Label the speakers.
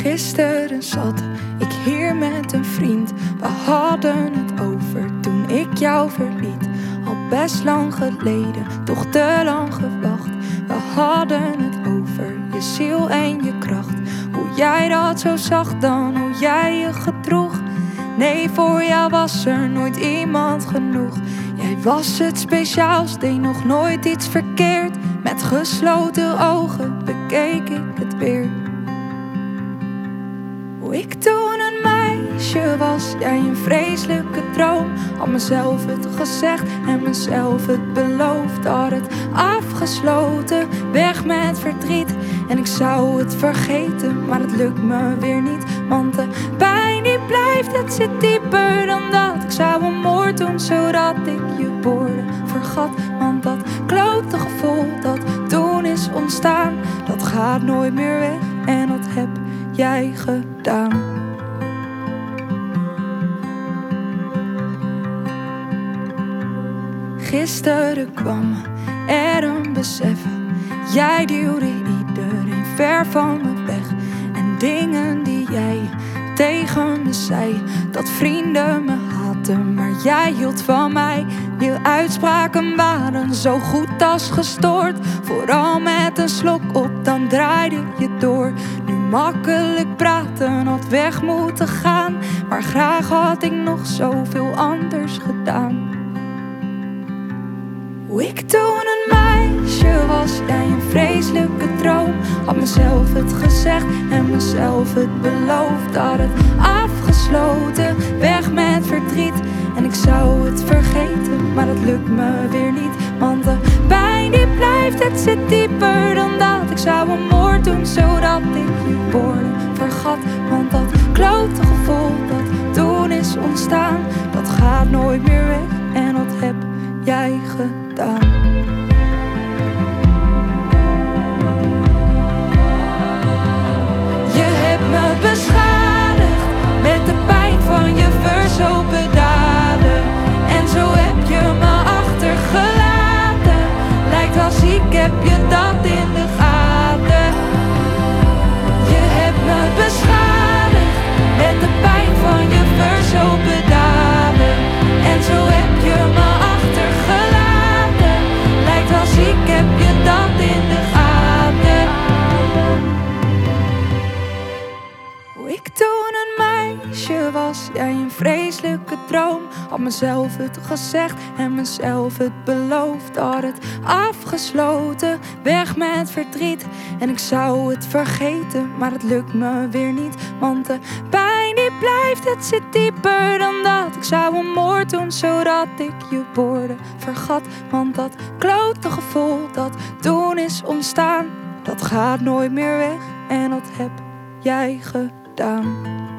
Speaker 1: Gisteren zat ik hier met een vriend. We hadden het over toen ik jou verliet. Al best lang geleden, toch te lang gewacht. We hadden het over je ziel en je kracht. Hoe jij dat zo zag dan, hoe jij je gedroeg. Nee, voor jou was er nooit iemand genoeg. Jij was het speciaals, deed nog nooit iets verkeerd. Met gesloten ogen bekeek ik het weer. Hoe ik toen een meisje was, jij een vreselijke droom. Had mezelf het gezegd en mezelf het beloofd. Had het afgesloten, weg met verdriet. En ik zou het vergeten, maar het lukt me weer niet. Want de pijn die blijft, het zit dieper dan dat. Ik zou een moord doen, zodat ik je woorden vergat. Want dat klote gevoel dat toen is ontstaan, dat gaat nooit meer weg en dat heb jij gedaan. Gisteren kwam er een besef. Jij duwde iedereen ver van me weg. En dingen die jij tegen me zei, dat vrienden me haatten, maar jij hield van mij. Je uitspraken waren zo goed als gestoord. Vooral met een slok op, dan draaide je door. Nu makkelijk praten, had weg moeten gaan. Maar graag had ik nog zoveel anders gedaan. Hoe ik toen een meisje was, jij een vreselijke droom. Had mezelf het gezegd en mezelf het beloofd. Had het afgesloten, weg met verdriet. En ik zou het vergeten, maar dat lukt me weer niet. Want de pijn die blijft, het zit dieper dan dat. Ik zou een moord doen, zodat ik je woorden vergat. Want dat klote gevoel dat toen is ontstaan, dat gaat nooit meer weg en dat heb jij gedaan. Je hebt me beschadigd met de pijn van je verzopen daden. En zo heb je me achtergelaten. Lijkt als ik heb je dat in de gaten. Je hebt me beschadigd met de pijn van je verzopen daden. En zo heb je me achtergelaten. Lijkt als ik heb je dat in de gaten. Hoe ik toen een meisje was, jij een vreselijke droom. Had mezelf het gezegd en mezelf het beloofd. Had het afgesloten, weg met verdriet. En ik zou het vergeten, maar het lukt me weer niet. Want de pijn die blijft, het zit dieper dan dat. Ik zou een moord doen, zodat ik je woorden vergat. Want dat klote gevoel dat toen is ontstaan, dat gaat nooit meer weg en dat heb jij gedaan.